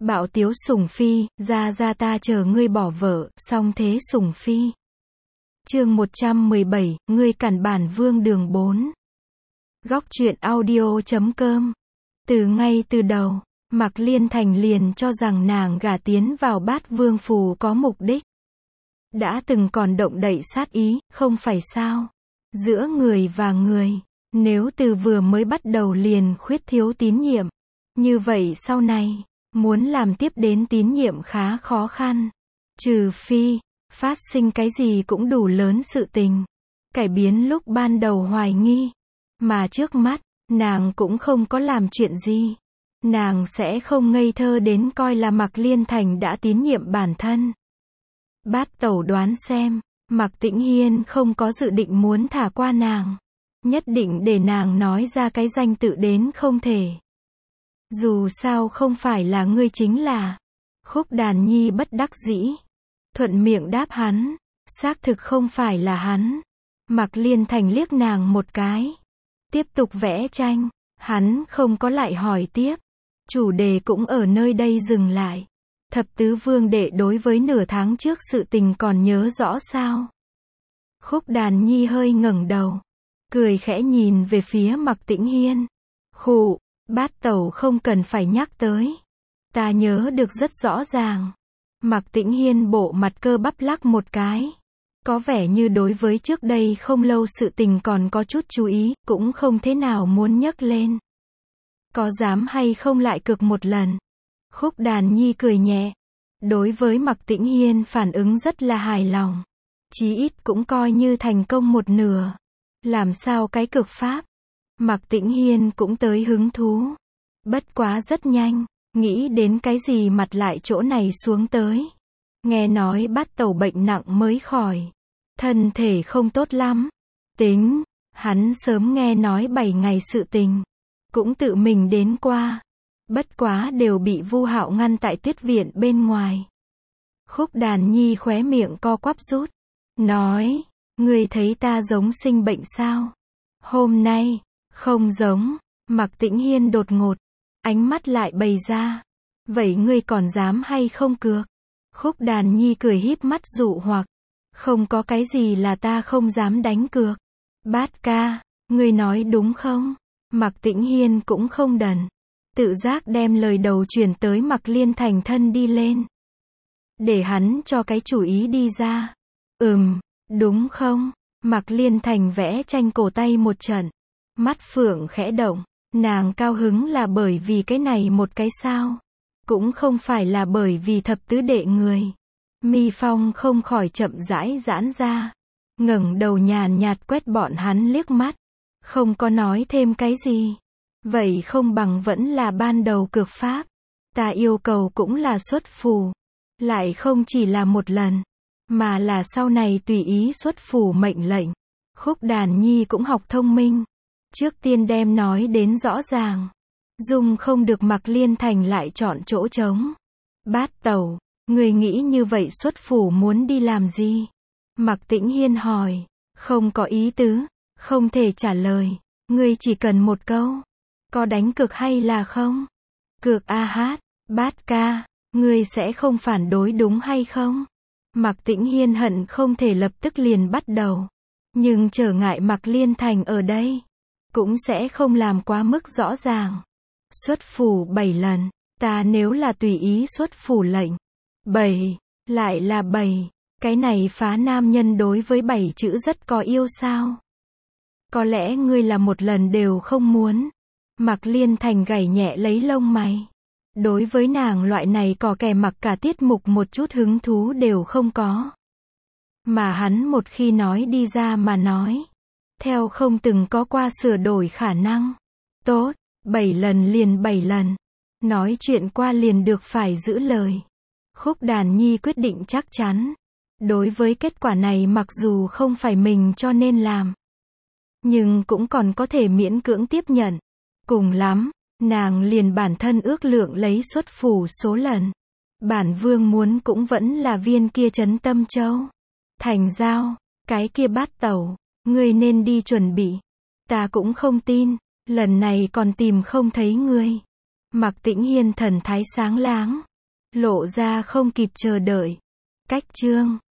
Bạo tiếu sủng phi, ra ta chờ ngươi bỏ vợ, song thế sủng phi. Chương 117, ngươi cản bản vương đường 4. Góc truyện audio.com. Từ ngay từ đầu, Mạc Liên Thành liền cho rằng nàng gả tiến vào Bát Vương phủ có mục đích. Đã từng còn động đậy sát ý, không phải sao? Giữa người và người, nếu từ vừa mới bắt đầu liền khuyết thiếu tín nhiệm, như vậy sau này, muốn làm tiếp đến tín nhiệm khá khó khăn. Trừ phi, phát sinh cái gì cũng đủ lớn sự tình, cải biến lúc ban đầu hoài nghi. Mà trước mắt, nàng cũng không có làm chuyện gì. Nàng sẽ không ngây thơ đến coi là Mạc Liên Thành đã tín nhiệm bản thân. Bát tẩu đoán xem, Mạc Tĩnh Hiên không có dự định muốn thả qua nàng. Nhất định để nàng nói ra cái danh tự đến không thể. Dù sao không phải là ngươi chính là. Khúc Đàn Nhi bất đắc dĩ. Thuận miệng đáp hắn. Xác thực không phải là hắn. Mạc Liên Thành liếc nàng một cái. Tiếp tục vẽ tranh. Hắn không có lại hỏi tiếp. Chủ đề cũng ở nơi đây dừng lại. Thập tứ vương đệ đối với nửa tháng trước sự tình còn nhớ rõ sao? Khúc Đàn Nhi hơi ngẩng đầu. Cười khẽ nhìn về phía Mạc Tĩnh Hiên. Khụ, Bát tẩu không cần phải nhắc tới. Ta nhớ được rất rõ ràng. Mạc Tĩnh Hiên bộ mặt cơ bắp lắc một cái. Có vẻ như đối với trước đây không lâu sự tình còn có chút chú ý, cũng không thế nào muốn nhắc lên. Có dám hay không lại cược một lần? Khúc Đàn Nhi cười nhẹ. Đối với Mạc Tĩnh Hiên phản ứng rất là hài lòng. Chí ít cũng coi như thành công một nửa. Làm sao cái cược pháp? Mạc Tĩnh Hiên cũng tới hứng thú. Bất quá rất nhanh, nghĩ đến cái gì mặt lại chỗ này xuống tới. Nghe nói Bát tẩu bệnh nặng mới khỏi. Thân thể không tốt lắm. Tính, hắn sớm nghe nói 7 ngày sự tình. Cũng tự mình đến qua. Bất quá đều bị Vu Hạo ngăn tại Tuyết viện bên ngoài. Khúc Đàn Nhi khóe miệng co quắp rút. Nói, ngươi thấy ta giống sinh bệnh sao? Hôm nay, không giống. Mạc Tĩnh Hiên đột ngột. Ánh mắt lại bày ra. Vậy ngươi còn dám hay không cược? Khúc Đàn Nhi cười híp mắt dụ hoặc. Không có cái gì là ta không dám đánh cược. Bát ca, ngươi nói đúng không? Mạc Tĩnh Hiên cũng không đần. Tự giác đem lời đầu chuyển tới Mạc Liên Thành thân đi lên. Để hắn cho cái chủ ý đi ra. Đúng không? Mạc Liên Thành vẽ tranh cổ tay một trận. Mắt phượng khẽ động. Nàng cao hứng là bởi vì cái này một cái sao. Cũng không phải là bởi vì thập tứ đệ người. Mi phong không khỏi chậm rãi giãn ra. Ngẩng đầu nhàn nhạt quét bọn hắn liếc mắt. Không có nói thêm cái gì. Vậy không bằng vẫn là ban đầu cược pháp. Ta yêu cầu cũng là xuất phù. Lại không chỉ là một lần. Mà là sau này tùy ý xuất phù mệnh lệnh. Khúc Đàn Nhi cũng học thông minh. Trước tiên đem nói đến rõ ràng. Dung không được Mạc Liên Thành lại chọn chỗ trống. Bát tẩu, người nghĩ như vậy xuất phủ muốn đi làm gì? Mạc Tĩnh Hiên hỏi. Không có ý tứ. Không thể trả lời. Ngươi chỉ cần một câu. Có đánh cược hay là không? Cược a hát. Bát ca, ngươi sẽ không phản đối đúng hay không? Mạc Tĩnh Hiên hận không thể lập tức liền bắt đầu. Nhưng trở ngại Mạc Liên Thành ở đây. Cũng sẽ không làm quá mức rõ ràng. Xuất phủ 7 lần. Ta nếu là tùy ý xuất phủ lệnh. 7. Lại là 7. Cái này phá nam nhân đối với 7 chữ rất có yêu sao? Có lẽ ngươi là một lần đều không muốn. Mạc Liên Thành gảy nhẹ lấy lông mày. Đối với nàng loại này có kẻ mặc cả tiết mục một chút hứng thú đều không có. Mà hắn một khi nói đi ra mà nói. Theo không từng có qua sửa đổi khả năng. Tốt, 7 lần liền 7 lần. Nói chuyện qua liền được phải giữ lời. Khúc Đàn Nhi quyết định chắc chắn. Đối với kết quả này mặc dù không phải mình cho nên làm. Nhưng cũng còn có thể miễn cưỡng tiếp nhận. Cùng lắm, nàng liền bản thân ước lượng lấy xuất phủ số lần. Bản vương muốn cũng vẫn là viên kia Trấn Tâm Châu. Thành giao, cái kia Bát tẩu, ngươi nên đi chuẩn bị. Ta cũng không tin, lần này còn tìm không thấy ngươi. Mạc Tĩnh Hiên thần thái sáng láng. lộ ra không kịp chờ đợi. Cách chương